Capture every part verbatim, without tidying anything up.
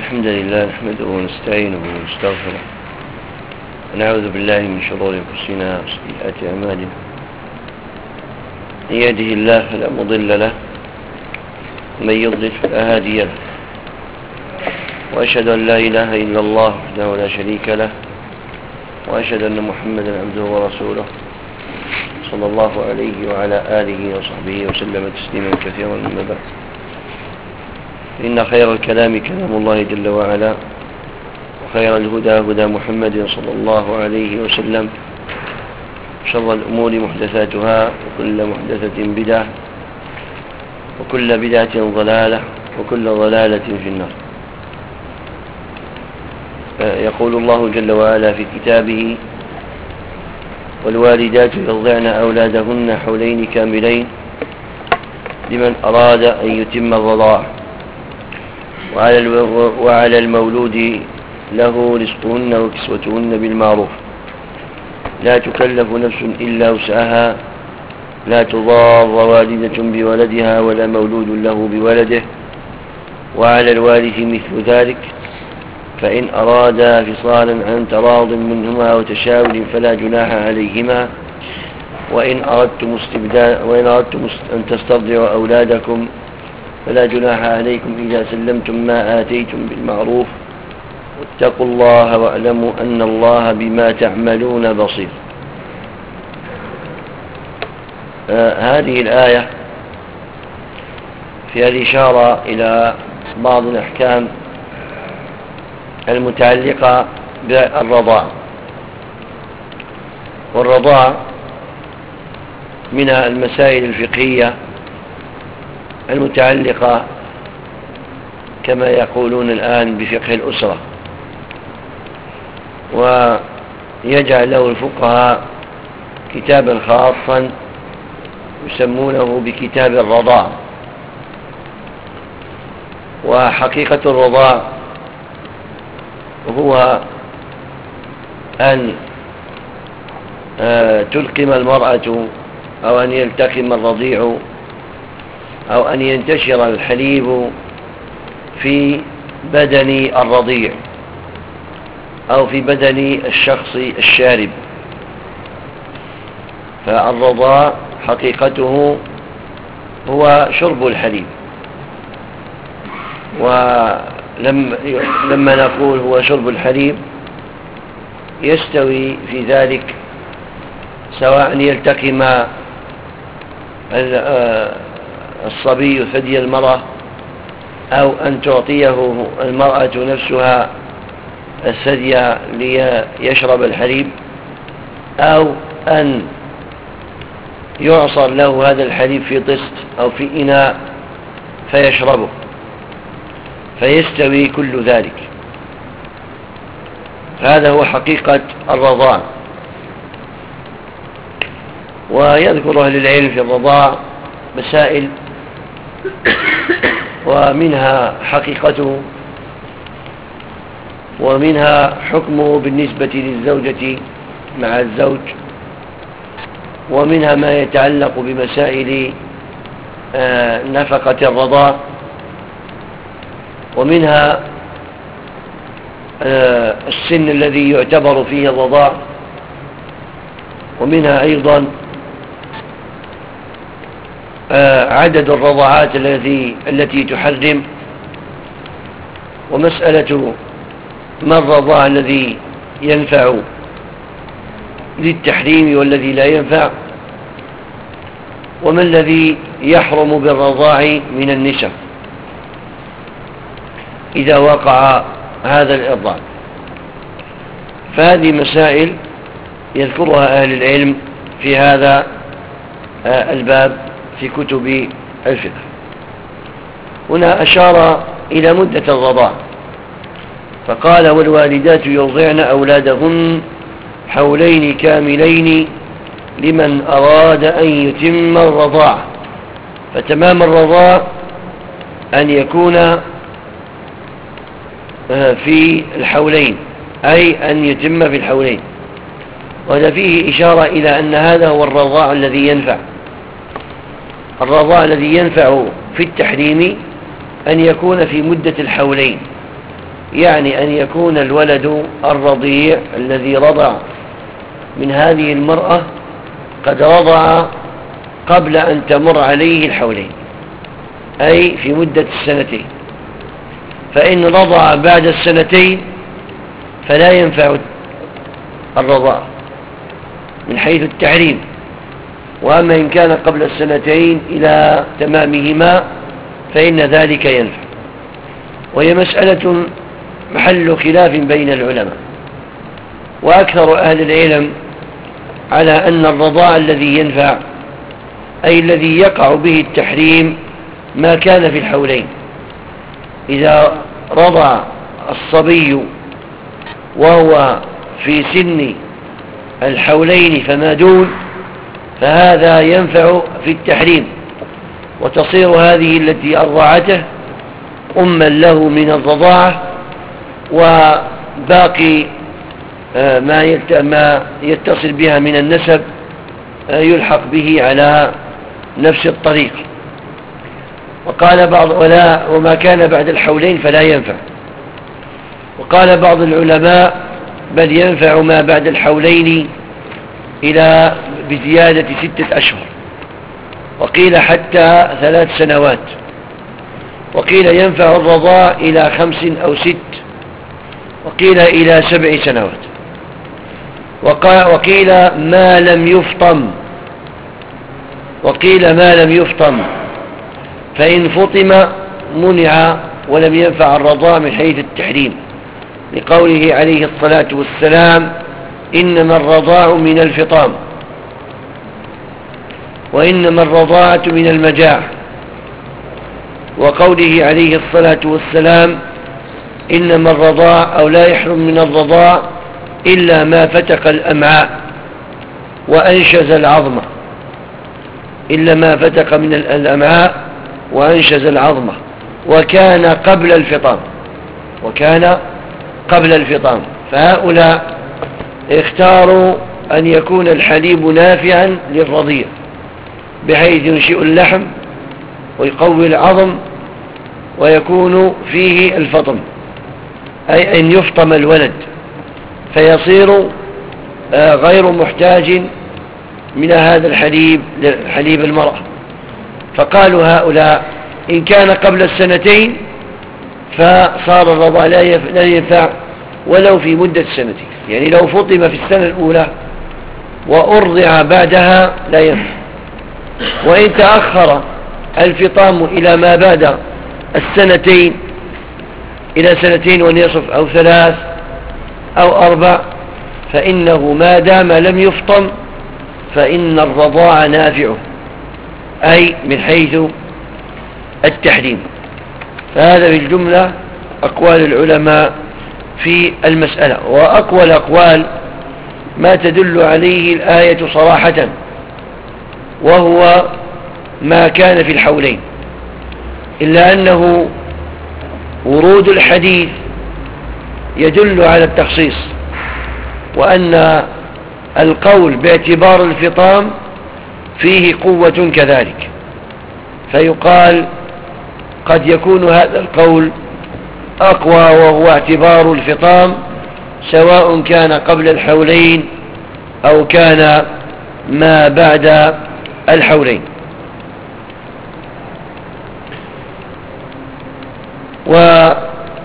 الحمد لله نحمده ونستعينه ونستغفره ونعوذ بالله من شرور أنفسنا وسيئات أعمالنا. من يهده الله فلا مضل له ومن يضلل فلا هادي له، وأشهد أن لا إله إلا الله وحده لا شريك له، وأشهد أن محمدا عبده ورسوله صلى الله عليه وعلى آله وصحبه وسلم تسليما كثيرا. أما بعد، إن خير الكلام كلام الله جل وعلا، وخير الهدى هدى محمد صلى الله عليه وسلم، شر الأمور محدثاتها، وكل محدثة بدعة، وكل بدعة ضلالة، وكل ضلالة في النار. يقول الله جل وعلا في كتابه: والوالدات يرضعن أولادهن حولين كاملين لمن أراد أن يتم الرضاعة، وعلى المولود له رزقهن وكسوتهن بالمعروف، لا تكلف نفس إلا وسعها، لا تضار والدة بولدها ولا مولود له بولده، وعلى الوارث مثل ذلك، فإن أرادا فصالا عن تراض منهما وتشاور فلا جناح عليهما، وإن أردتم استبدال وإن أردتم أن تسترضعوا أولادكم فلا جناح عليكم إذا سلمتم ما آتيتم بالمعروف، واتقوا الله واعلموا أن الله بما تعملون بصير. آه هذه الآية فيها الإشارة إلى بعض الأحكام المتعلقة بالرضاع، والرضاع من المسائل الفقهية المتعلقة كما يقولون الآن بفقه الأسرة، ويجعل له الفقهاء كتابا خاصا يسمونه بكتاب الرضاع. وحقيقة الرضاع هو أن تلقم المرأة أو أن يلتقم الرضيع أو أن ينتشر الحليب في بدن الرضيع أو في بدن الشخص الشارب. فالرضاع حقيقته هو شرب الحليب، ولما نقول هو شرب الحليب يستوي في ذلك سواء يلتقم الصبي ثدي المرأة أو أن تعطيه المرأة نفسها الثدي ليشرب الحليب، أو أن يعصر له هذا الحليب في طست أو في إناء فيشربه، فيستوي كل ذلك. هذا هو حقيقة الرضاع. ويذكر أهل العلم في الرضاع مسائل، ومنها حقيقته، ومنها حكمه بالنسبة للزوجة مع الزوج، ومنها ما يتعلق بمسائل نفقة الرضاع، ومنها السن الذي يعتبر فيه الرضاع، ومنها أيضا عدد الرضاعات التي التي تحرم، ومسألة ما الرضاع الذي ينفع للتحريم والذي لا ينفع، وما الذي يحرم بالرضاع من النساء إذا وقع هذا الإرضاع. فهذه مسائل يذكرها أهل العلم في هذا الباب في كتب الفقه. هنا أشار إلى مدة الرضاع فقال: والوالدات يرضعن أولادهن حولين كاملين لمن أراد أن يتم الرضاع. فتمام الرضاع أن يكون في الحولين، أي أن يتم في الحولين. وهذا فيه إشارة إلى أن هذا هو الرضاع الذي ينفع. الرضاع الذي ينفع في التحريم أن يكون في مدة الحولين، يعني أن يكون الولد الرضيع الذي رضع من هذه المرأة قد رضع قبل أن تمر عليه الحولين، أي في مدة السنتين. فإن رضع بعد السنتين فلا ينفع الرضاع من حيث التحريم، وأما إن كان قبل السنتين إلى تمامهما فإن ذلك ينفع. وهي مسألة محل خلاف بين العلماء، وأكثر أهل العلم على أن الرضاع الذي ينفع أي الذي يقع به التحريم ما كان في الحولين. إذا رضع الصبي وهو في سن الحولين فما دون فهذا ينفع في التحريم، وتصير هذه التي أرضعته أما له من الرضاعة، وباقي ما يتصل بها من النسب يلحق به على نفس الطريق. وقال بعض ولا وما كان بعد الحولين فلا ينفع. وقال بعض العلماء بل ينفع ما بعد الحولين إلى بزيادة ستة أشهر، وقيل حتى ثلاث سنوات، وقيل ينفع الرضاع إلى خمس أو ست، وقيل إلى سبع سنوات، وقيل ما لم يفطم، وقيل ما لم يفطم، فإن فطم منع ولم ينفع الرضاع من حيث التحريم، لقوله عليه الصلاة والسلام إنما الرضاع من الفطام، وإنما الرضاعة من المجاع، وقوله عليه الصلاة والسلام إنما الرضاع أو لا يحرم من الرضاع إلا ما فتق الأمعاء وأنشز العظمة، إلا ما فتق من الأمعاء وأنشز العظمة، وكان قبل الفطام، وكان قبل الفطام. فهؤلاء اختاروا أن يكون الحليب نافعا للرضيع بحيث ينشئ اللحم ويقوي العظم ويكون فيه الفطم، أي أن يفطم الولد فيصير غير محتاج من هذا الحليب حليب المرأة. فقالوا هؤلاء إن كان قبل السنتين فصار الرضاع لا ينفع ولو في مدة سنتين، يعني لو فطم في السنة الأولى وأرضع بعدها لا ينفع. وإن تأخر الفطام إلى ما بعد السنتين إلى سنتين ونصف أو ثلاث أو أربع فإنه ما دام لم يفطم فإن الرضاع نافعه، أي من حيث التحريم. فهذا بالجملة أقوال العلماء في المسألة. وأقوى الأقوال ما تدل عليه الآية صراحة، وهو ما كان في الحولين، إلا أنه ورود الحديث يدل على التخصيص، وأن القول باعتبار الفطام فيه قوة كذلك، فيقال قد يكون هذا القول أقوى وهو اعتبار الفطام سواء كان قبل الحولين أو كان ما بعد الحولين. وبعض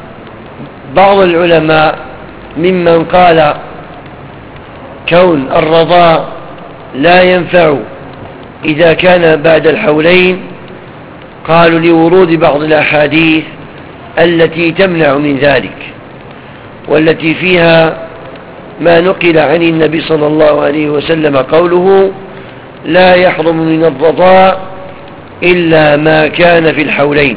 العلماء ممن قال كون الرضاع لا ينفع إذا كان بعد الحولين قالوا لورود بعض الأحاديث التي تمنع من ذلك، والتي فيها ما نقل عن النبي صلى الله عليه وسلم قوله لا يحرم من الرضاع إلا ما كان في الحولين،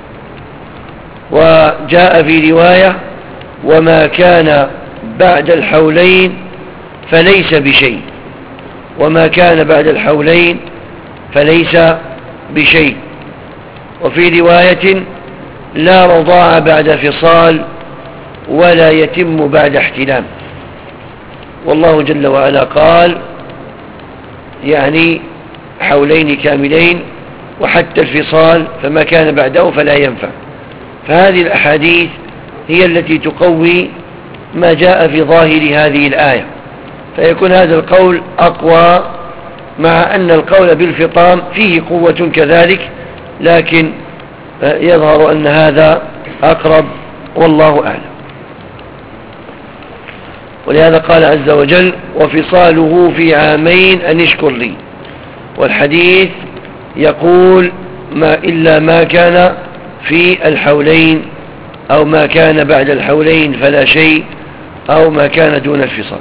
وجاء في رواية وما كان بعد الحولين فليس بشيء، وما كان بعد الحولين فليس بشيء. وفي رواية لا رضاع بعد فصال ولا يتم بعد احتلام. والله جل وعلا قال يعني حولين كاملين، وحتى الفصال فما كان بعده فلا ينفع. فهذه الأحاديث هي التي تقوي ما جاء في ظاهر هذه الآية، فيكون هذا القول أقوى، مع أن القول بالفطام فيه قوة كذلك، لكن يظهر أن هذا أقرب والله أعلم. ولهذا قال عز وجل: وفصاله في عامين أن اشكر لي. والحديث يقول: ما إلا ما كان في الحولين، أو ما كان بعد الحولين فلا شيء، أو ما كان دون الفصال.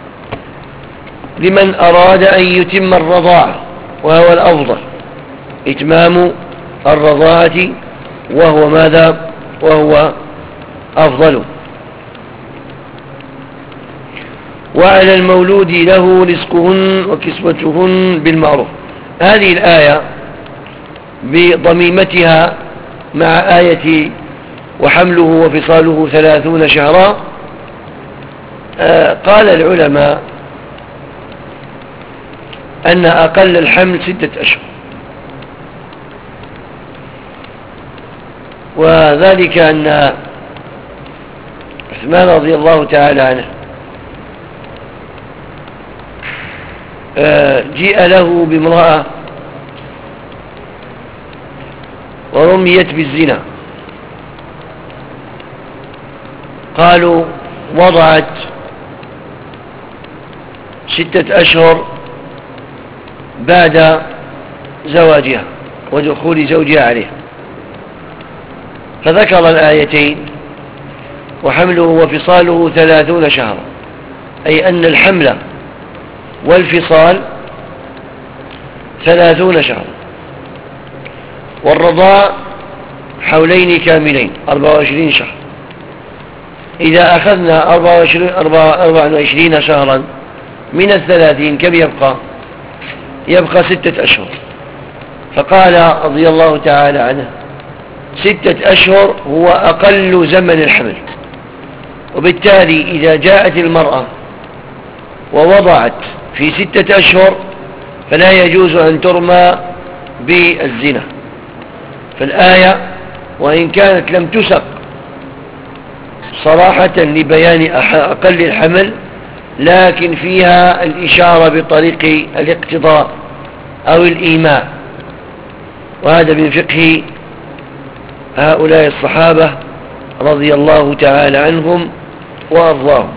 لمن أراد أن يتم الرضاعة، وهو الأفضل إتمام الرضاعة، وهو ماذا؟ وهو أفضل. وعلى المولود له رزقهن وكسوتهن بالمعروف. هذه الآية بضميمتها مع آية وحمله وفصاله ثلاثون شهرا، قال العلماء أن أقل الحمل ستة أشهر، وذلك أن عثمان رضي الله تعالى عنه جيء له بامرأة ورميت بالزنا، قالوا وضعت ستة أشهر بعد زواجها ودخول زوجها عليها، فذكر الآيتين: وحمله وفصاله ثلاثون شهرا، أي أن الحمل والفصال ثلاثون شهرا، والرضاع حولين كاملين أربعة وعشرين شهر. إذا أخذنا أربعة وعشرين شهرا من الثلاثين كم يبقى؟ يبقى ستة أشهر. فقال رضي الله تعالى عنه: ستة أشهر هو أقل زمن الحمل، وبالتالي إذا جاءت المرأة ووضعت في ستة أشهر فلا يجوز أن ترمى بالزنا. فالآية وإن كانت لم تسق صراحة لبيان أقل الحمل، لكن فيها الإشارة بطريق الاقتضاء أو الإيماء، وهذا من فقه هؤلاء الصحابة رضي الله تعالى عنهم وأرضاهم.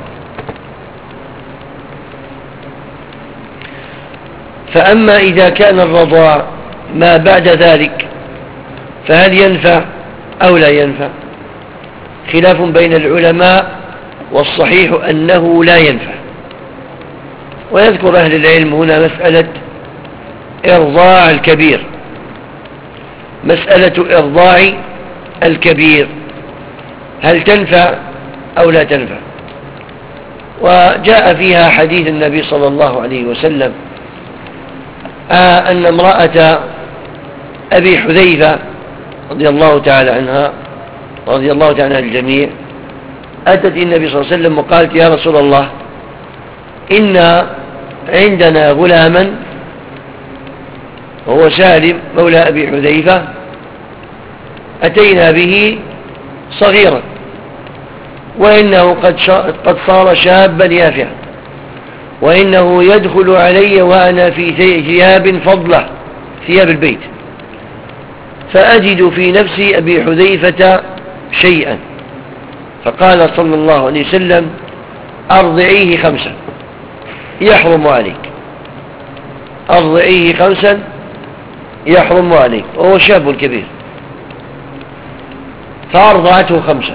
فأما إذا كان الرضاع ما بعد ذلك فهل ينفع أو لا ينفع؟ خلاف بين العلماء، والصحيح أنه لا ينفع. ويذكر أهل العلم هنا مسألة إرضاع الكبير، مسألة إرضاع الكبير هل تنفع أو لا تنفع؟ وجاء فيها حديث النبي صلى الله عليه وسلم أن امرأة أبي حذيفة رضي الله تعالى عنها رضي الله تعالى عن الجميع أتت النبي صلى الله عليه وسلم وقالت: يا رسول الله، إن عندنا غلاما وهو سالم مولى أبي حذيفة، أتينا به صغيرا وإنه قد قد صار شابا يافعا، وإنه يدخل علي وأنا في ثياب فضلة، ثياب البيت، فأجد في نفس أبي حذيفة شيئا. فقال صلى الله عليه وسلم: أرضعيه خمسا يحرم عليك، أرضعيه خمسا يحرم عليك، وهو شاب كبير. فأرضعته خمسا،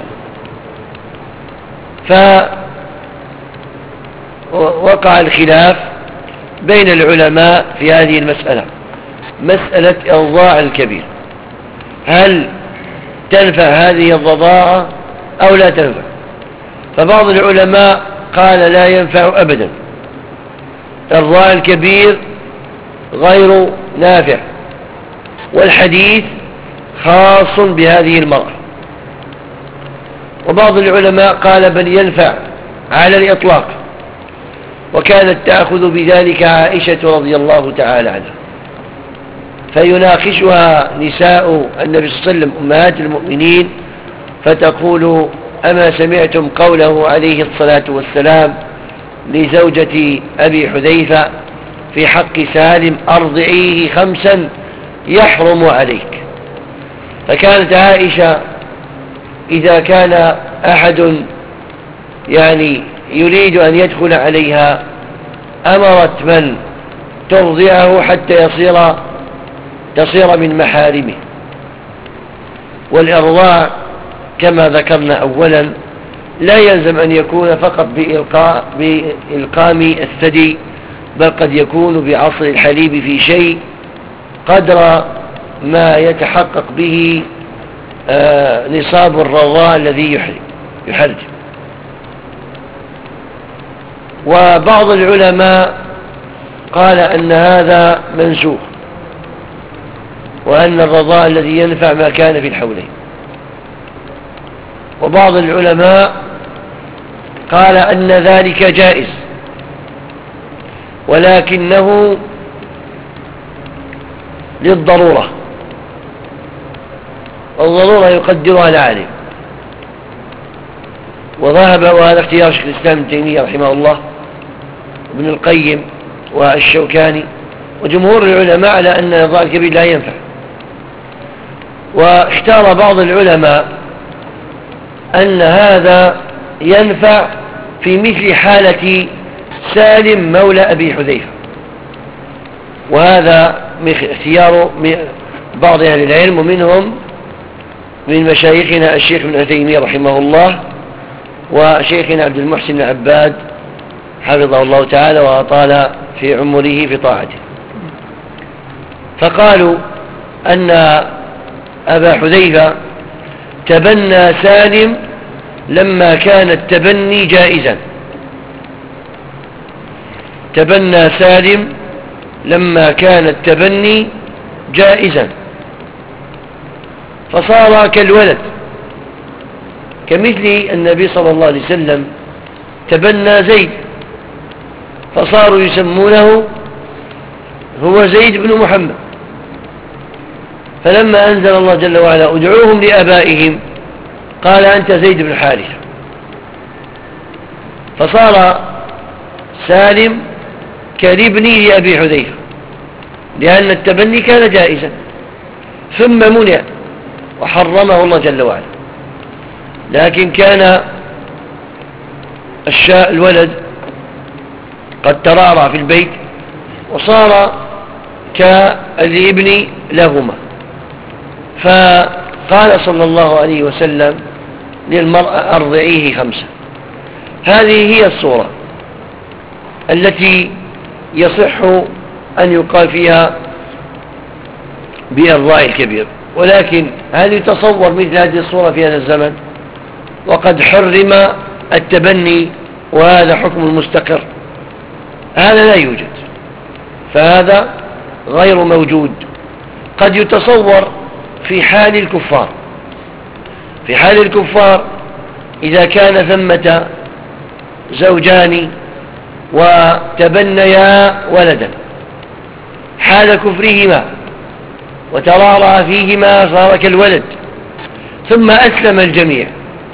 فوقع الخلاف بين العلماء في هذه المسألة، مسألة إرضاع الكبير، هل تنفع هذه الرضاعة أو لا تنفع؟ فبعض العلماء قال لا ينفع أبدا، إرضاع الكبير غير نافع، والحديث خاص بهذه المرأة. وبعض العلماء قال بل ينفع على الإطلاق، وكانت تأخذ بذلك عائشة رضي الله تعالى عنها، فيناقشها نساء النبي صلى الله عليه وسلم أمهات المؤمنين فتقول أما سمعتم قوله عليه الصلاة والسلام لزوجة أبي حذيفة في حق سالم أرضعيه خمسا يحرم عليك. فكانت عائشة إذا كان أحد يعني يريد أن يدخل عليها أمرت من ترضعه حتى يصير تصير من محارمه. والإرضاع كما ذكرنا أولا لا يلزم أن يكون فقط بإلقاء بإلقام الثدي، بل قد يكون بعصر الحليب في شيء قدر ما يتحقق به آه نصاب الرضاع الذي يحرم يحرم. وبعض العلماء قال أن هذا منسوخ، وأن الرضاع الذي ينفع ما كان في الحولين. وبعض العلماء قال أن ذلك جائز، ولكنه للضرورة، والضرورة يقدرها العالم. وذهب وهذا اختيار شيخ الإسلام ابن تيمية رحمه الله ابن القيم والشوكاني وجمهور العلماء على أن الرضاع الكبير لا ينفع. واختار بعض العلماء أن هذا ينفع في مثل حالة سالم مولى أبي حذيفة، وهذا اختيار بعض أهل العلم، ومنهم من مشايخنا الشيخ ابن عثيمين رحمه الله، وشيخنا عبد المحسن العباد حفظه الله تعالى وأطال في عمره في طاعته. فقالوا أن أبا حذيفة تبنى سالم لما كان التبني جائزا، تبنى سالم لما كان التبني جائزا فصار كالولد، كمثل النبي صلى الله عليه وسلم تبنى زيد فصاروا يسمونه هو زيد بن محمد. فلما أنزل الله جل وعلا ادعوهم لآبائهم قال أنت زيد بن حارثة، فصار سالم كالابن لأبي حذيفة لأن التبني كان جائزا، ثم منع وحرمه الله جل وعلا. لكن كان الشاء الولد قد ترعرع في البيت وصار كالابن لهما، فقال صلى الله عليه وسلم للمرأة أرضعيه خمسة. هذه هي الصورة التي يصح أن يقال فيها بإرضاع الكبير. ولكن هل يتصور مثل هذه الصورة في هذا الزمن وقد حرم التبني وهذا حكم مستقر؟ هذا لا يوجد، فهذا غير موجود. قد يتصور في حال الكفار، في حال الكفار إذا كان ثمة زوجان وتبنيا ولدا حال كفرهما وترعرع فيهما صار كالولد، ثم أسلم الجميع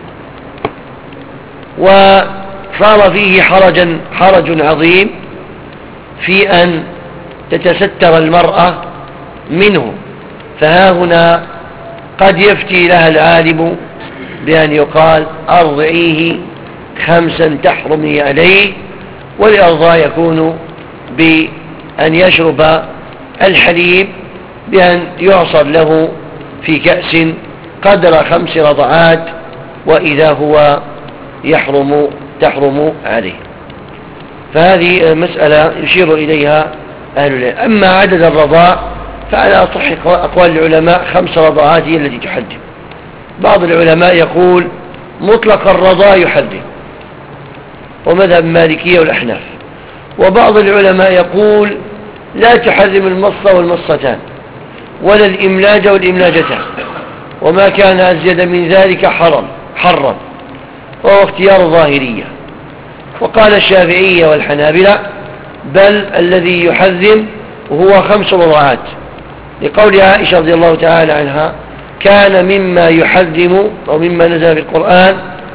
وصار فيه حرجا حرج عظيم في أن تتستر المرأة منه، فها هنا قد يفتي لها العالم بأن يقال أرضعيه خمسا تحرمي عليه، والإرضاع يكون بأن يشرب الحليب بأن يعصر له في كأس قدر خمس رضعات، وإذا هو يحرم تحرم عليه. فهذه مسألة يشير إليها أهل العلم. أما عدد الرضاع فعلى أصح أقوال العلماء خمس رضعات هي التي تحدد. بعض العلماء يقول مطلق الرضاع يحدد، ومذهب المالكية والأحناف. وبعض العلماء يقول لا تحرم المصة والمصتان ولا الإملاج والإملاجتان، وما كان أزيد من ذلك حرم حرم، وهو اختيار ظاهرية. وقال الشافعية والحنابلة بل الذي يحرم هو خمس رضعات، لقول عائشة رضي الله تعالى عنها كان مما يحرم أو مما نزل في القرآن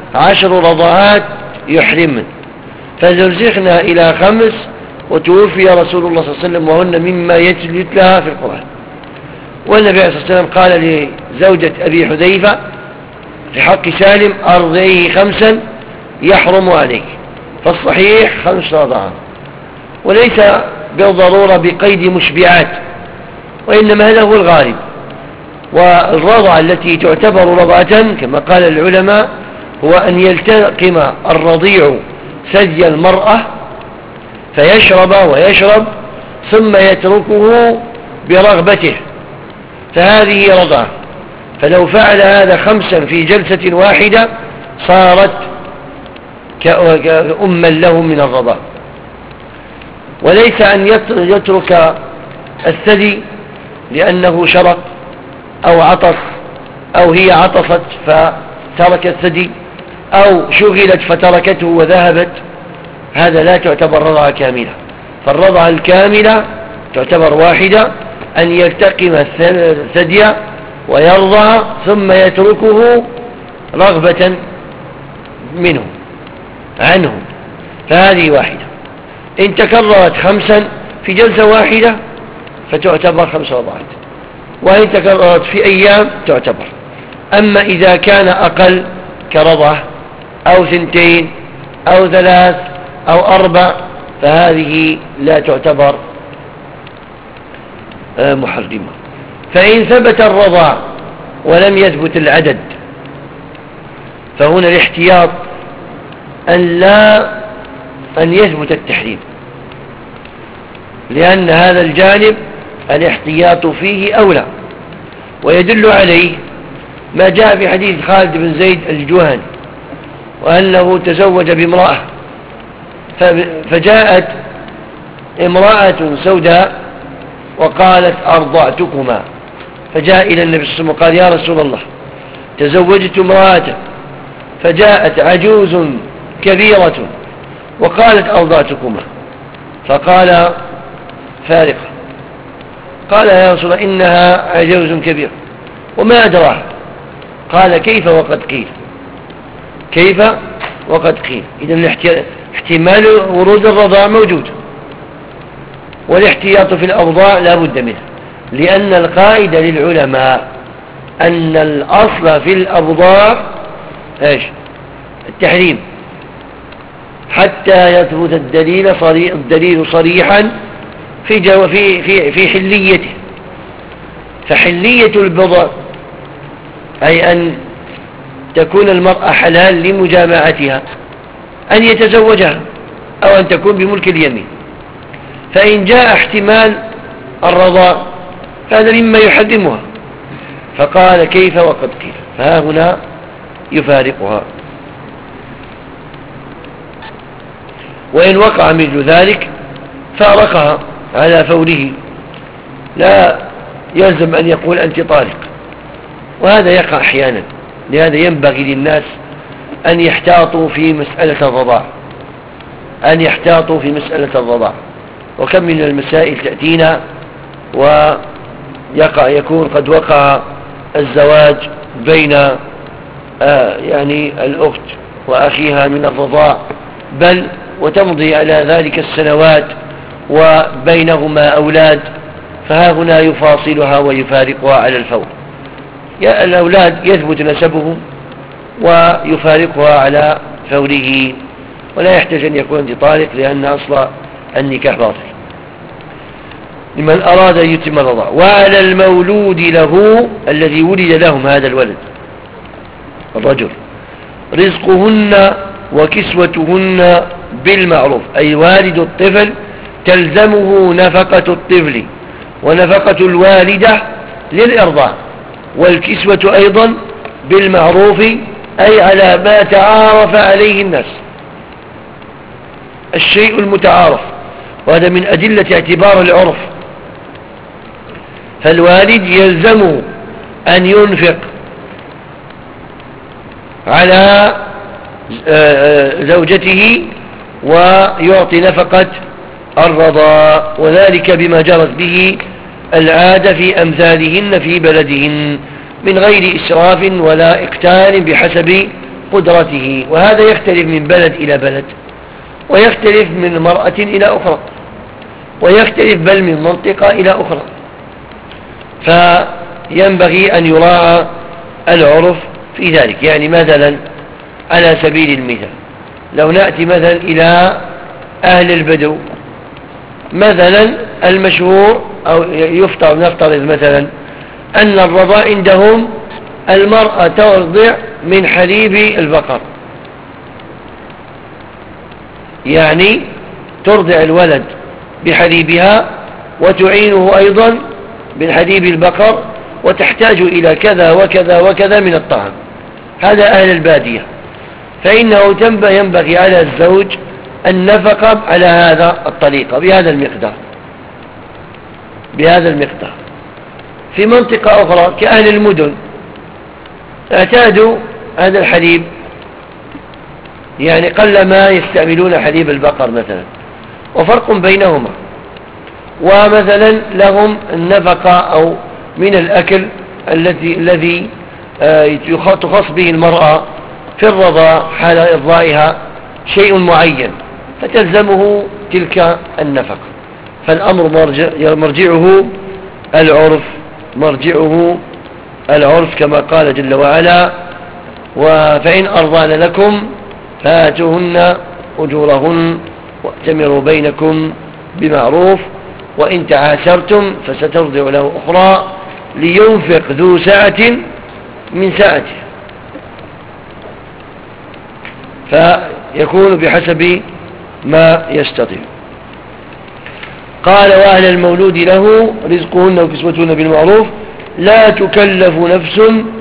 عشر رضعات يحرمن، فزرزقنا إلى خمس، وتوفي رسول الله صلى الله عليه وسلم وهن مما يتلى في القرآن. والنبي صلى الله عليه وسلم قال لزوجة أبي حذيفة في حق سالم: أرضعيه خمسا يحرم عليك. فالصحيح خمس رضعات، وليس بالضرورة بقيد مشبعات، وإنما هذا هو الغالب. والرضعة التي تعتبر رضعة كما قال العلماء هو أن يلتقم الرضيع ثدي المرأة فيشرب ويشرب ثم يتركه برغبته، فهذه رضعة. فلو فعل هذا خمسا في جلسة واحدة صارت كأما له من الرضاع. وليس أن يترك الثدي لأنه شرق أو عطس أو هي عطست فترك الثدي أو شغلت فتركته وذهبت، هذا لا تعتبر رضعة كاملة. فالرضعة الكاملة تعتبر واحدة: أن يلتقم الثدي ويرضع ثم يتركه رغبة منه عنه، فهذه واحدة. إن تكررت خمسا في جلسة واحدة فتعتبر خمس رضعات، وإن تكررت في أيام تعتبر. أما إذا كان أقل كرضعة أو ثنتين أو ثلاث أو أربع فهذه لا تعتبر محرمة. فإن ثبت الرضاع ولم يثبت العدد فهنا الاحتياط أن لا أن يثبت التحريم، لأن هذا الجانب الاحتياط فيه أولى. ويدل عليه ما جاء في حديث خالد بن زيد الجهني وأنه تزوج بامرأة، فجاءت امرأة سوداء وقالت: أرضعتكما. فجاء إلى النبي صلى الله عليه وسلم وقال: يا رسول الله، تزوجت امرأة فجاءت عجوز كبيرة وقالت: أرضعتكما. فقال: فارقة. قال: يا رسول الله، إنها عجوز كبيرة وما أدراها. قال: كيف وقد قيل. كيف وقد قيل. إذن احتمال ورود الرضاع موجود، والاحتياط في الأوضاع لا بد منه، لأن القاعدة للعلماء أن الأصل في الأوضاع إيش؟ التحريم حتى يثبت الدليل صريح الدليل صريحا في جو في في في حليته. فحلية البضع أي أن تكون المرأة حلال لمجامعتها، أن يتزوجها أو أن تكون بملك اليمين. فإن جاء احتمال الرضاع هذا مما يحرمها، فقال: كيف وقد قيل. فها هنا يفارقها. وإن وقع مثل ذلك فارقها على فوره، لا يلزم أن يقول: أنت طالق. وهذا يقع أحيانا. لهذا ينبغي للناس أن يحتاطوا في مسألة الرضاع أن يحتاطوا في مسألة الرضاع. وكم من المسائل تأتينا ويقع يكون قد وقع الزواج بين آه يعني الأخت وأخيها من الرضاع، بل وتمضي على ذلك السنوات وبينهما أولاد، فها هنا يفاصلها ويفارقها على الفور. الأولاد يثبت نسبهم ويفارقها على فوره، ولا يحتاج أن يكون عندي طالق، لأن أصل النكاح باطل لمن أراد أن يتم الرضاع. وعلى المولود له الذي ولد لهم هذا الولد الرجل رزقهن وكسوتهن بالمعروف، أي والد الطفل تلزمه نفقة الطفل ونفقة الوالدة للإرضاع، والكسوة أيضا بالمعروف أي على ما تعارف عليه الناس، الشيء المتعارف، وهذا من أدلة اعتبار العرف. فالوالد يلزمه أن ينفق على زوجته ويعطي نفقة الرضاع، وذلك بما جرت به العادة في أمثالهن في بلدهن من غير إسراف ولا إقتال بحسب قدرته. وهذا يختلف من بلد إلى بلد، ويختلف من مرأة إلى أخرى، ويختلف بل من منطقة إلى أخرى. فينبغي أن يراعى العرف في ذلك. يعني مثلا على سبيل المثال لو نأتي مثلا إلى أهل البدو، مثلا المشهور أو يفترض نفترض مثلا أن الرضاع عندهم المرأة ترضع من حليب البقر، يعني ترضع الولد بحليبها وتعينه أيضا بالحليب البقر، وتحتاج إلى كذا وكذا وكذا من الطعام. هذا أهل البادية. فإنه ينبغي على الزوج النفقة على هذا الطريقة بهذا المقدار بهذا المقدار. في منطقة أخرى كأهل المدن اعتادوا هذا الحليب، يعني قلما يستعملون حليب البقر مثلا، وفرق بينهما. ومثلا لهم النفقة أو من الأكل الذي الذي تخص به المرأة في الرضاع حال إرضائها شيء معين، فتلزمه تلك النفقة. فالأمر مرجع مرجعه العرف مرجعه العرف كما قال جل وعلا: فإن أرضان لكم فآتوهن أجورهن وأتمروا بينكم بمعروف وإن تعاسرتم فسترضع له أخرى لينفق ذو سعة من سعته، فيكون بحسب ما يستطيع. قال: وعلى المولود له رزقهن وكسوتهن بالمعروف لا تكلف نفس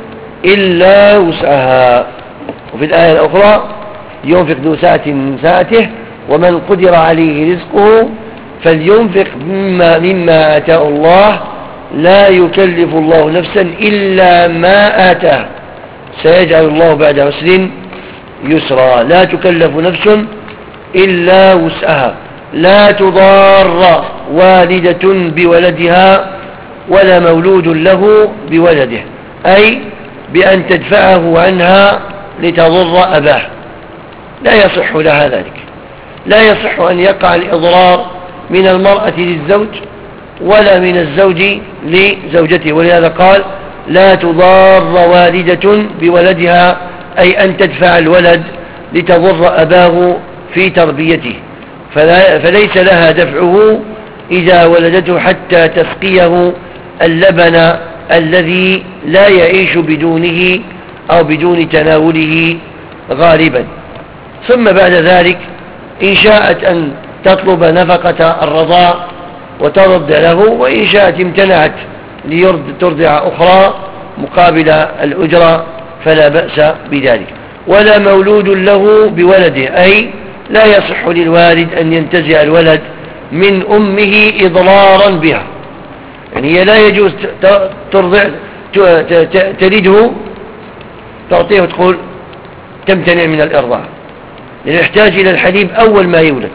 إلا وسعها. وفي الآية الأخرى: ينفق ذو سعة من سعته ومن قدر عليه رزقه فلينفق مما, مما آتاه الله لا يكلف الله نفسا إلا ما آتاه سيجعل الله بعد عسر يسرا. لا تكلف نفس إلا وسعها. لا تضار والدة بولدها ولا مولود له بولده، أي بأن تدفعه عنها لتضر أباه، لا يصح لها ذلك. لا يصح أن يقع الإضرار من المرأة للزوج ولا من الزوج لزوجته. ولهذا قال: لا تضار والدة بولدها، أي أن تدفع الولد لتضر أباه في تربيته، فلا فليس لها دفعه إذا ولدته حتى تسقيه اللبن الذي لا يعيش بدونه أو بدون تناوله غالبا. ثم بعد ذلك إن شاءت أن تطلب نفقة الرضاع وترضع له، وإن شاءت امتنعت لترضع أخرى مقابل الأجرة فلا بأس بذلك. ولا مولود له بولده، أي لا يصح للوالد أن ينتزع الولد من أمه إضرارا بها، يعني هي لا يجوز ترضع تلده تعطيه وتقول تمتنع من الإرضاع، لأنه يحتاج إلى الحليب أول ما يولد،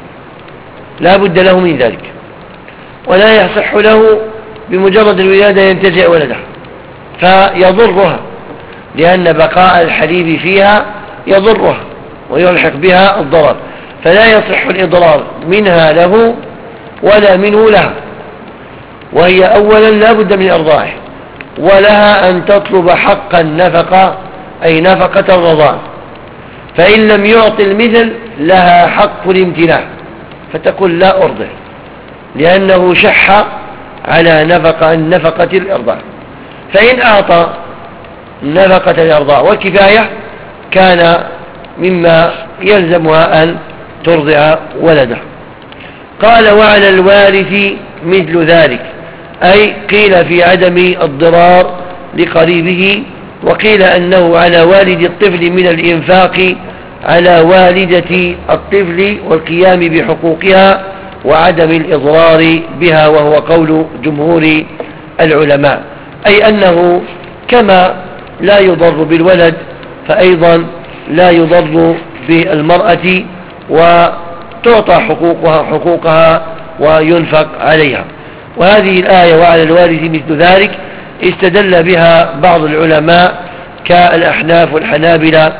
لا بد له من ذلك. ولا يصح له بمجرد الولادة ينتزع ولدها فيضرها، لأن بقاء الحليب فيها يضرها ويلحق بها الضرر، فلا يصح الإضرار منها له ولا منه لها. وهي أولا لا بد من إرضاعه، ولها أن تطلب حق النفقة أي نفقة الرضاع، فإن لم يعطي المثل لها حق الامتناع فتقول لا أرضع، لأنه شح على نفقة النفقة الإرضاع. فإن أعطى نفقة الإرضاع وكفاية كان مما يلزمها أن ترضع ولده. قال: وعلى الوارث مثل ذلك، أي قيل في عدم الضرار لقريبه، وقيل أنه على والد الطفل من الإنفاق على والدة الطفل والقيام بحقوقها وعدم الإضرار بها، وهو قول جمهور العلماء، أي أنه كما لا يضر بالولد فأيضا لا يضر بالمرأة، وتعطى حقوقها حقوقها وينفق عليها. وهذه الآية وعلى الوارث مثل ذلك استدل بها بعض العلماء كالأحناف والحنابلة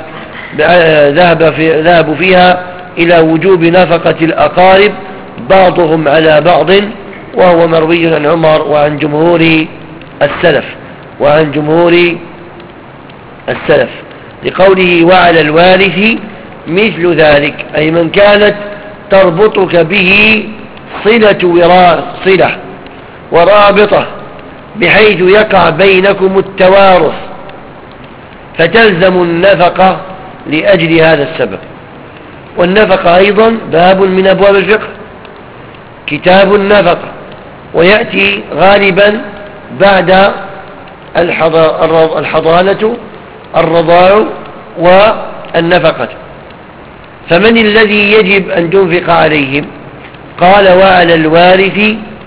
ذهب في ذهبوا فيها إلى وجوب نفقة الأقارب بعضهم على بعض، وهو مروي عن عمر وعن جمهور السلف وعن جمهور السلف لقوله وعلى الوارث مثل ذلك، أي من كانت تربطك به صلة وراث صلة ورابطة بحيث يقع بينكم التوارث فتلزم النفقة لأجل هذا السبب. والنفقة أيضا باب من أبواب الفقه، كتاب النفقة، ويأتي غالبا بعد الحضانة الرضاع والنفقة. فمن الذي يجب أن تنفق عليهم؟ قال وعلى الوارث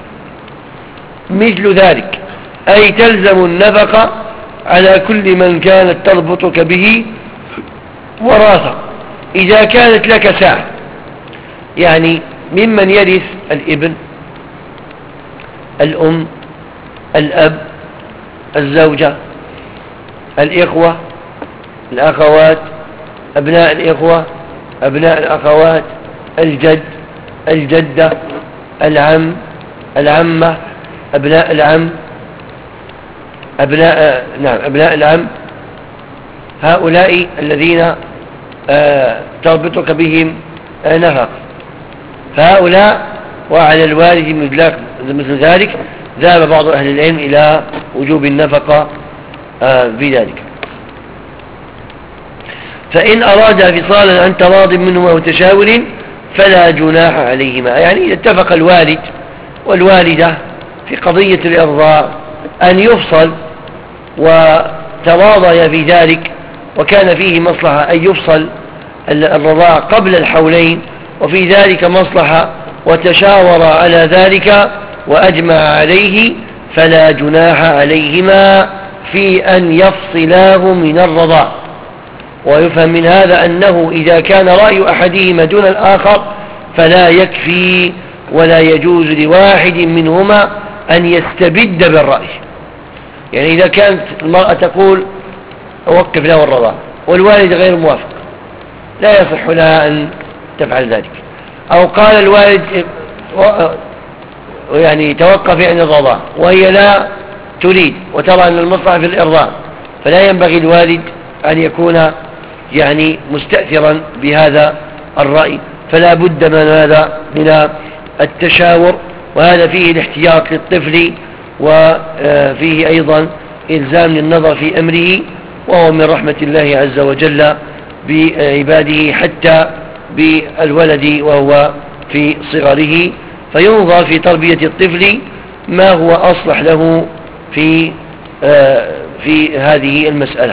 مثل ذلك، أي تلزم النفقة على كل من كانت تربطك به وراثة إذا كانت لك ساعة، يعني ممن يرث الابن، الأم، الأب، الزوجة، الإخوة، الأخوات، أبناء الإخوة، أبناء الأخوات، الجد، الجدة، العم، العمة، أبناء العم، أبناء نعم أبناء العم، هؤلاء الذين آه تربطك بهم آه نفق، فهؤلاء وعلى الوارث مثل ذلك. ذهب بعض أهل العلم إلى وجوب النفقة آه بذلك. فإن أراد فصالا عن تراض منهما وتشاور فلا جناح عليهما، يعني إذا اتفق الوالد والوالدة في قضية الإرضاع أن يفصل وتراضي في ذلك، وكان فيه مصلحة أن يفصل الرضاع قبل الحولين وفي ذلك مصلحة وتشاور على ذلك وأجمع عليه، فلا جناح عليهما في أن يفصلاه من الرضاع. ويفهم من هذا أنه إذا كان رأي أحدهما دون الآخر فلا يكفي ولا يجوز لواحد منهما أن يستبد بالرأي. يعني إذا كانت المرأة تقول أوقف له الرضاع والوالد غير موافق لا يصح لها أن تفعل ذلك، أو قال الوالد يعني توقف عن الرضاع وهي لا تريد وترى أن المصلحة في الإرضاع، فلا ينبغي الوالد أن يكون يعني مستأثرا بهذا الرأي، فلا بد من هذا من التشاور. وهذا فيه الاحتياط للطفل، وفيه أيضا إلزام للنظر في أمره، وهو من رحمة الله عز وجل بعباده حتى بالولد وهو في صغره، فينظر في تربية الطفل ما هو أصلح له في في هذه المسألة.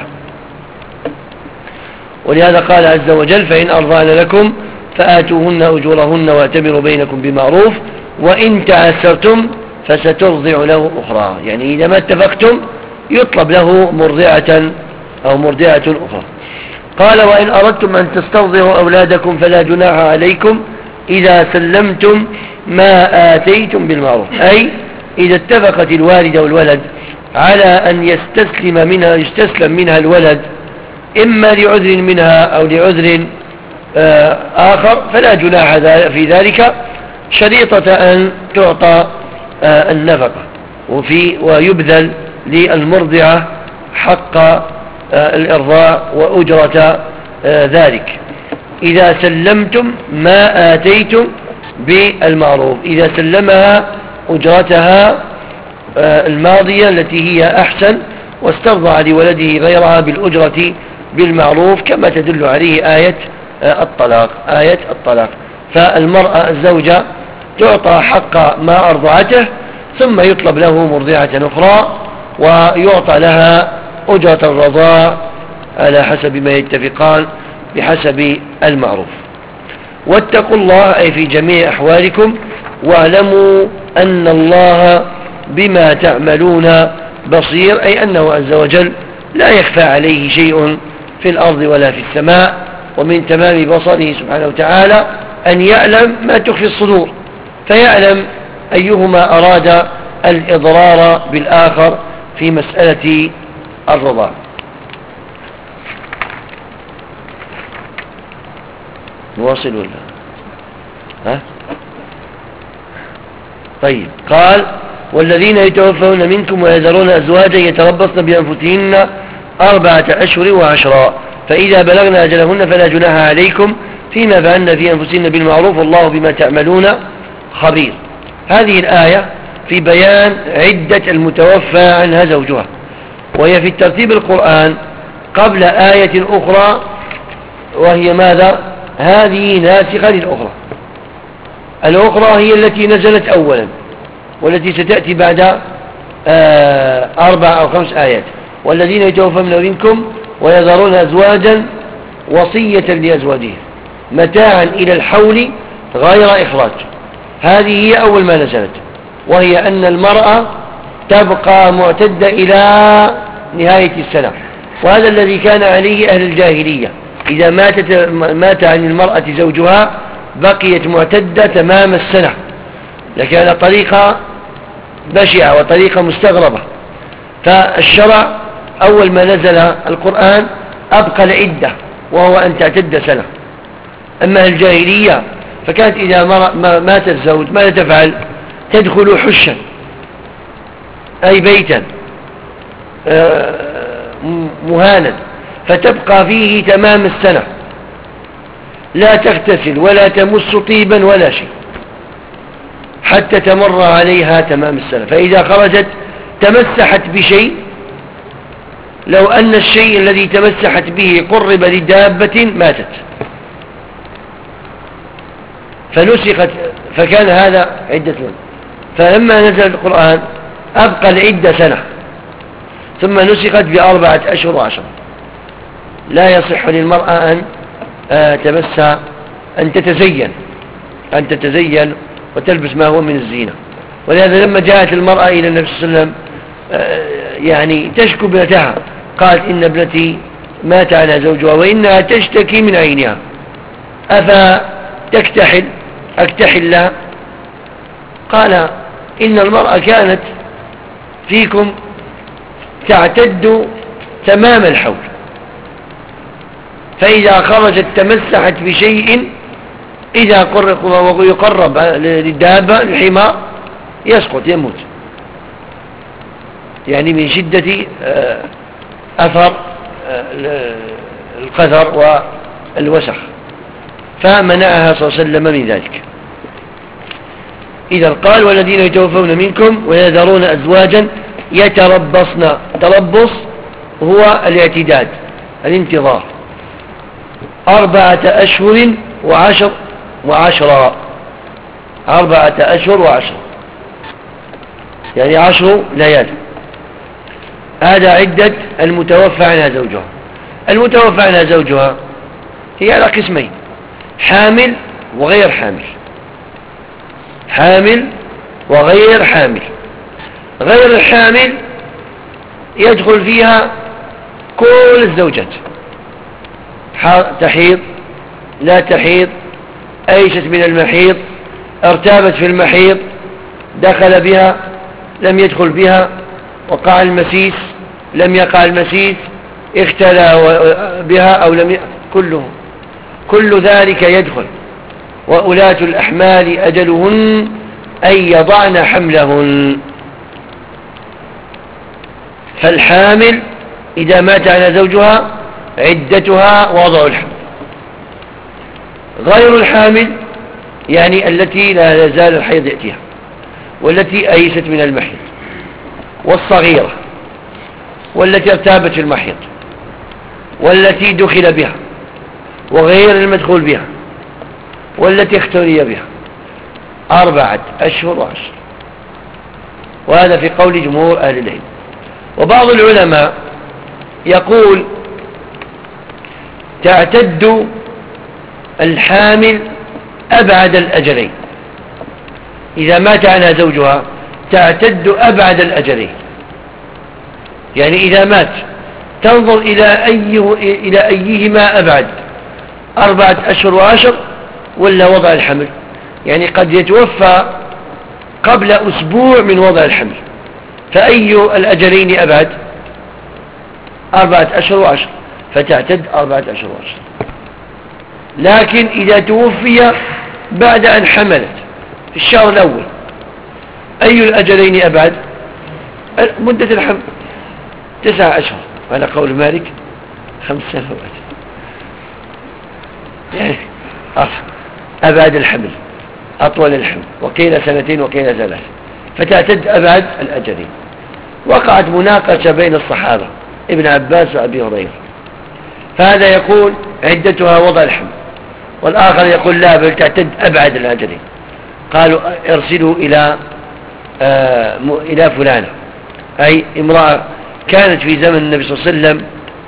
ولهذا قال عز وجل فإن أرضعن لكم فآتوهن أجورهن واعتبروا بينكم بمعروف وإن تعسرتم فسترضع له أخرى، يعني إذا ما اتفقتم يطلب له مرضعة أو مرضعة أخرى. قال وإن أردتم أن تسترضعوا أولادكم فلا جناح عليكم إذا سلمتم ما آتيتم بالمعروف، أي إذا اتفقت الوالدة والولد على أن يستسلم منها يستسلم منها الولد إما لعذر منها أو لعذر آخر فلا جناح في ذلك، شريطة أن تعطى النفقة وفي ويبذل للمرضعة حق الإرضاع وأجرة ذلك. إذا سلمتم ما آتيتم بالمعروف، إذا سلمها أجرتها الماضية التي هي أحسن واسترضع لولده غيرها بالأجرة بالمعروف، كما تدل عليه آية الطلاق آية الطلاق. فالمرأة الزوجة تعطى حق ما أرضعته ثم يطلب له مرضعة أخرى ويعطى لها أجرة الرضاع على حسب ما يتفقان بحسب المعروف. واتقوا الله أي في جميع أحوالكم واعلموا أن الله بما تعملون بصير، أي أنه عز وجل لا يخفى عليه شيء في الأرض ولا في السماء، ومن تمام بصره سبحانه وتعالى أن يعلم ما تخفي الصدور، فيعلم أيهما أراد الإضرار بالآخر في مسألة الرضاع. نواصل ولا ها؟ طيب. قال والذين يتوفون منكم ويذرون أزواجا يتربصن بأنفسهن أربعة أشهر وعشرا فإذا بلغن أجلهن فلا جناح عليكم فيما فعلن في أنفسهن بالمعروف والله بما تعملون خبير. هذه الآية في بيان عدة المتوفى عنها زوجها، وهي في الترتيب القرآن قبل آية أخرى، وهي ماذا؟ هذه ناسخة للأخرى. الأخرى هي التي نزلت أولا والتي ستأتي بعد آه أربع أو خمس آيات. والذين يتوفون منكم ويذرون أزواجا وصية لأزواجهم متاعا إلى الحول غير إخراج. هذه هي أول ما نزلت، وهي أن المرأة تبقى معتدة إلى نهاية السنة، وهذا الذي كان عليه أهل الجاهلية. إذا ماتت مات عن المرأة زوجها بقيت معتدة تمام السنة، لكان طريقة بشعة وطريقة مستغربة. فالشرع أول ما نزل القرآن أبقى العدة، وهو أن تعتد سنة. أما الجاهلية فكانت إذا مات الزوج ماذا تفعل؟ تدخل حشا أي بيتا مهانا، فتبقى فيه تمام السنة، لا تغتسل ولا تمس طيبا ولا شيء حتى تمر عليها تمام السنة. فإذا خرجت تمسحت بشيء، لو أن الشيء الذي تمسحت به قرب لدابة ماتت، فنسخت، فكان هذا عدة من. فلما نزل القرآن أبقى العدة سنة، ثم نسخت بأربعة أشهر وعشرة. لا يصح للمرأة أن تمس أن تتزين أن تتزين وتلبس ما هو من الزينة. ولهذا لما جاءت المرأة إلى النبي صلى الله عليه وسلم يعني تشكو ابنتها، قالت إن ابنتي مات على زوجها وإنها تشتكي من عينها، أفتكتحل أكتحل لها؟ قال إن المرأة كانت فيكم تعتد تمام الحول، فإذا خرجت تمسحت بشيء، إذا قرب ويقرب للدابة الحمار يسقط يموت، يعني من شدة أثر القذر والوسخ، فمنعها صلى الله عليه وسلم من ذلك. إذا قال والذين يتوفون منكم ويذرون أزواجا يتربصن. تربص هو الاعتداد، الانتظار، أربعة أشهر وعشر وعشرة أربعة أشهر وعشر يعني عشر ليال. هذا عدة المتوفى عنها زوجها. المتوفى عنها زوجها هي على قسمين: حامل وغير حامل. حامل وغير حامل. غير الحامل يدخل فيها كل الزوجات، تحيض لا تحيض، أيست من المحيض، ارتابت في المحيض، دخل بها لم يدخل بها، وقع المسيس لم يقع المسيس، اختلى بها أو لم ي... كله كل ذلك يدخل. وأولاة الأحمال أجلهن أن يضعن حملهن. فالحامل إذا مات على زوجها عدتها وضع الحمل. غير الحامل يعني التي لا يزال الحيض يأتيها، والتي أيست من المحيض، والصغيرة، والتي ارتابت في المحيض، والتي دخل بها، وغير المدخول بها، والتي اختلي بها، أربعة أشهر وعشر. وهذا في قول جمهور أهل العلم. وبعض العلماء يقول تعتد الحامل أبعد الأجلين، إذا مات عنها زوجها تعتد أبعد الأجلين، يعني إذا مات تنظر إلى أيه إلى أيهما أبعد، أربعة أشهر وعشر ولا وضع الحمل. يعني قد يتوفى قبل أسبوع من وضع الحمل، فأي الأجلين أبعد؟ أربعة أشهر وعشر، فتعتد أربعة أشهر وعشر. لكن إذا توفي بعد أن حملت في الشهر الأول أي الأجلين أبعد؟ مدة الحمل تسعة أشهر على قول مالك خمس سنوات، يعني أبعد الحمل أطول الحمل، وقيل سنتين وقيل ثلاث، فتعتد أبعد الأجلين. وقعت مناقشة بين الصحابة ابن عباس وأبي هريرة، فهذا يقول عدتها وضع الحمل، والآخر يقول لا بل تعتد أبعد الأجلين. قالوا ارسلوا إلى آه إلى فلانة، أي امرأة كانت في زمن النبي صلى الله عليه وسلم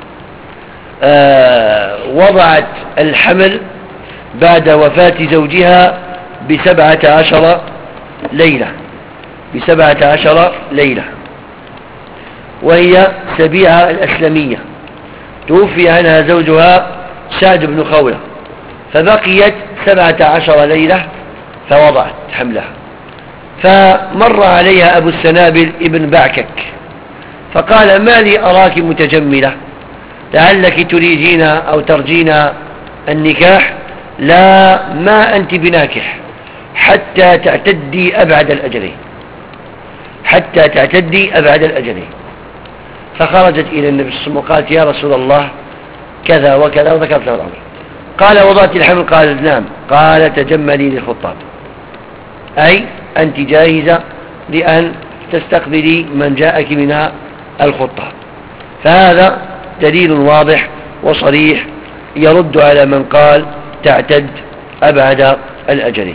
آه وضعت الحمل بعد وفاة زوجها بسبعة عشر ليلة بسبعة عشر ليلة وهي سبيعة الأسلمية، توفي عنها زوجها سعد بن خولة، فبقيت سبعة عشر ليلة فوضعت حملها. فمر عليها أبو السنابل ابن بعكك فقال ما لي أراك متجملة، لعلك تريدين أو ترجين النكاح؟ لا، ما أنت بناكح حتى تعتدي أبعد الأجلين حتى تعتدي أبعد الأجلين. فخرجت إلى النبي صلى الله عليه وسلم وقالت يا رسول الله كذا وكذا وذكرت له الأمر. قال وضعت الحمل؟ قال نعم. قال تجملي للخطاب، أي أنت جاهزة لأن تستقبلي من جاءك من الخطاب. فهذا دليل واضح وصريح يرد على من قال تعتد أبعد الأجلين.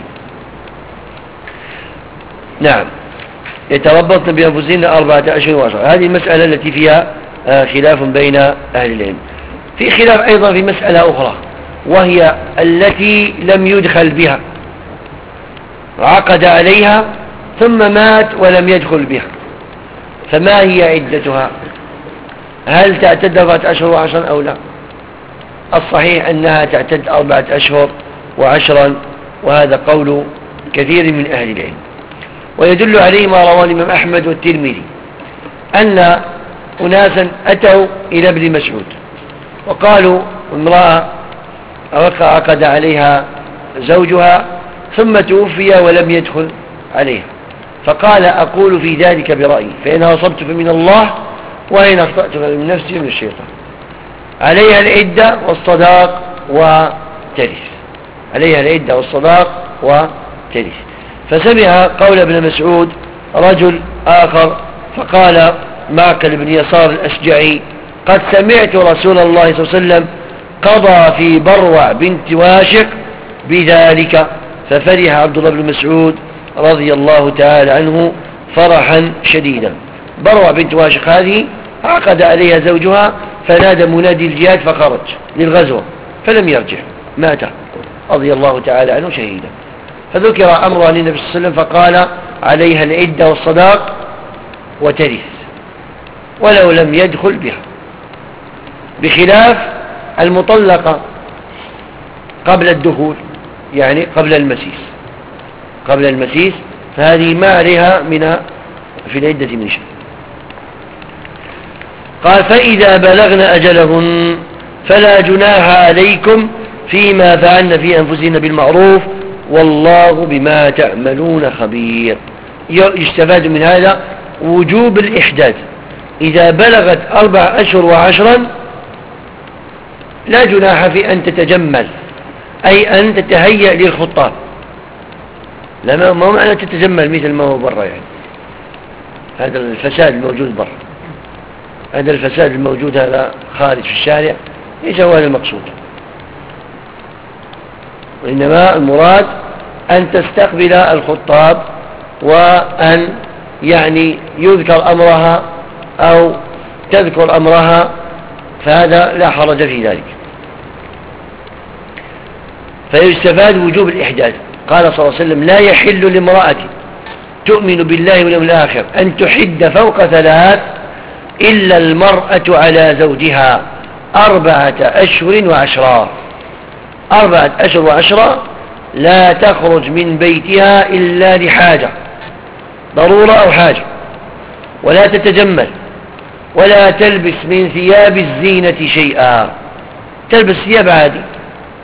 نعم، يتربصن بأنفسهن أربعة أشهر وعشرة. هذه المسألة التي فيها خلاف بين أهل العلم. في خلاف أيضا في مسألة أخرى، وهي التي لم يدخل بها، عقد عليها ثم مات ولم يدخل بها، فما هي عدتها؟ هل تعتد أربعة أشهر وعشرا أو لا؟ الصحيح أنها تعتد أربعة أشهر وعشرا، وهذا قول كثير من أهل العلم. ويدل عليه ما رواه الإمام أحمد والترمذي أن أناسا أتوا إلى ابن مسعود وقالوا امرأة عقد عليها زوجها ثم توفي ولم يدخل عليها، فقال أقول في ذلك برأيي، فإن أصبت فمن الله وإن أخطأت فمن نفسي من الشيطان. عليها العدة والصداق وترث عليها العدة والصداق وترث. فسمع قول ابن مسعود رجل آخر فقال معقل بن يسار الأشجعي قد سمعت رسول الله صلى الله عليه وسلم قضى في بروع بنت واشق بذلك، ففرح عبد الله بن مسعود رضي الله تعالى عنه فرحا شديدا. بروع بنت واشق هذه عقد عليها زوجها فنادى منادي الجهاد فخرج للغزوة فلم يرجع، مات رضي الله تعالى عنه شهيدا. فذكر أمر للنبي صلى الله عليه وسلم فقال عليها العدة والصداق وترث ولو لم يدخل بها، بخلاف المطلقة قبل الدخول، يعني قبل المسيس قبل المسيس فهذه ما عليها من في العدة من شيء. قال فإذا بلغن أجلهن فلا جناح عليكم فيما فعلن في أنفسهن بالمعروف والله بما تعملون خبير. يستفاد من هذا وجوب الإحداث، إذا بلغت أربع أشهر وعشرا لا جناح في أن تتجمل، أي أن تتهيأ للخطاب. لا ما هو معنى تتجمل مثل ما هو برا، يعني هذا الفساد الموجود برا، هذا الفساد الموجود هذا خارج في الشارع ليس هو المقصود، وإنما المراد أن تستقبل الخطاب وأن يعني يذكر أمرها أو تذكر أمرها، فهذا لا حرج في ذلك. فيستفاد وجوب الإحداث. قال صلى الله عليه وسلم لا يحل لامرأة تؤمن بالله واليوم الآخر أن تحد فوق ثلاث إلا المرأة على زوجها أربعة أشهر وعشرا. أربعة أشهر وعشرا لا تخرج من بيتها إلا لحاجة، ضرورة أو حاجة، ولا تتجمل ولا تلبس من ثياب الزينة شيئا، تلبس ثياب عادي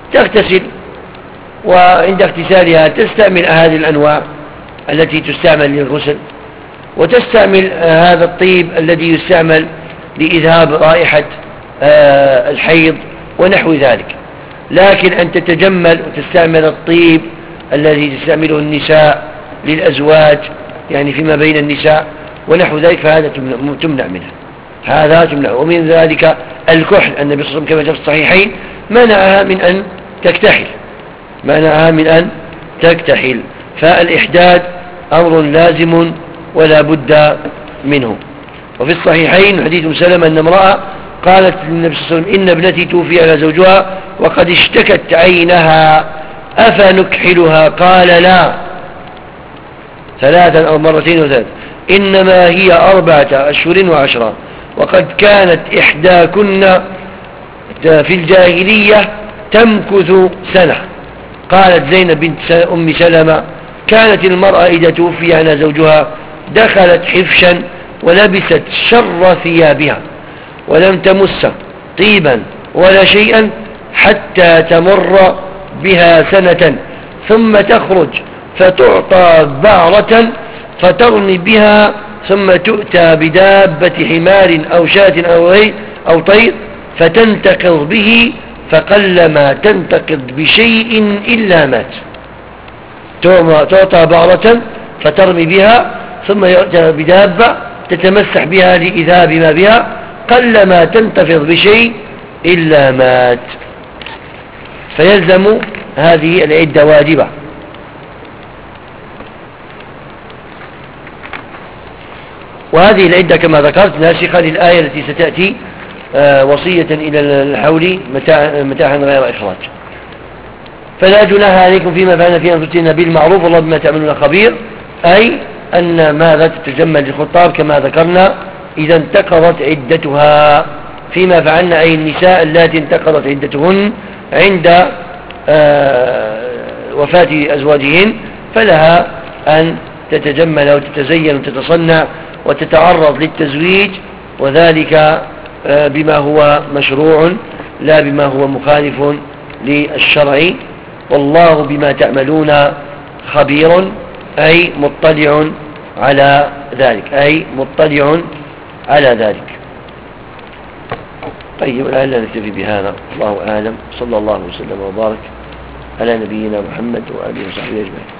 تغتسل، وعند اغتسالها تستعمل هذه الأنواع التي تستعمل للغسل، وتستعمل هذا الطيب الذي يستعمل لإذهاب رائحة الحيض ونحو ذلك. لكن أن تتجمل وتستعمل الطيب الذي تستعمله النساء للأزواج، يعني فيما بين النساء ونحو ذلك، فهذا تمنع منه، هذا تمنع. ومن ذلك الكحل، النبي صلى الله عليه وسلم كما جاء في الصحيحين منعها من أن تكتحل، منعها من أن تكتحل. فالإحداد أمر لازم ولا بد منه. وفي الصحيحين حديث أم سلمة أن امرأة قالت للنبي صلى الله عليه وسلم: إن ابنتي توفي على زوجها وقد اشتكت عينها أفنكحلها؟ قال: لا، ثلاثا أو مرتين وثلاث، إنما هي أربعة أشهر وعشرة، وقد كانت إحداكن في الجاهلية تمكث سنة. قالت زينب بنت أم سلمة: كانت المرأة إذا توفي عنها زوجها دخلت حفشا ولبست شر ثيابها ولم تمس طيبا ولا شيئا حتى تمر بها سنة، ثم تخرج فتعطى بعرة فترمي بها، ثم تؤتى بدابة حمار أو شاة أو أو طير فتنتقض به، فقلما تنتقض بشيء إلا مات. تعطى بعرة فترمي بها، ثم يؤتى بدابة تتمسح بها لإذهاب ما بها، قلما تنتفض بشيء إلا مات. فيلزم هذه العدة واجبة. وهذه العدة كما ذكرت ناسخة للآية التي ستأتي: آه وصية إلى الحول متاعا متاع غير إخراج. فلا جناح عليكم فيما فعلنا في أنفسنا بالمعروف والله بما تعملون خبير، أي أن ماذا تتجمل للخطاب كما ذكرنا إذا انتقضت عدتها فيما فعلنا، أي النساء التي انتقضت عدتهن عند آه وفاة أزواجهن، فلها أن تتجمل وتتزين وتتصنع وتتعرض للتزويج، وذلك آه بما هو مشروع لا بما هو مخالف للشرع. والله بما تعملون خبير، أي مطلع على ذلك، أي مطلع على ذلك. طيب الآن لا نكتفي بهذا، الله أعلم. صلى الله وسلم وبارك على نبينا محمد وآله وصحبه أجمعين.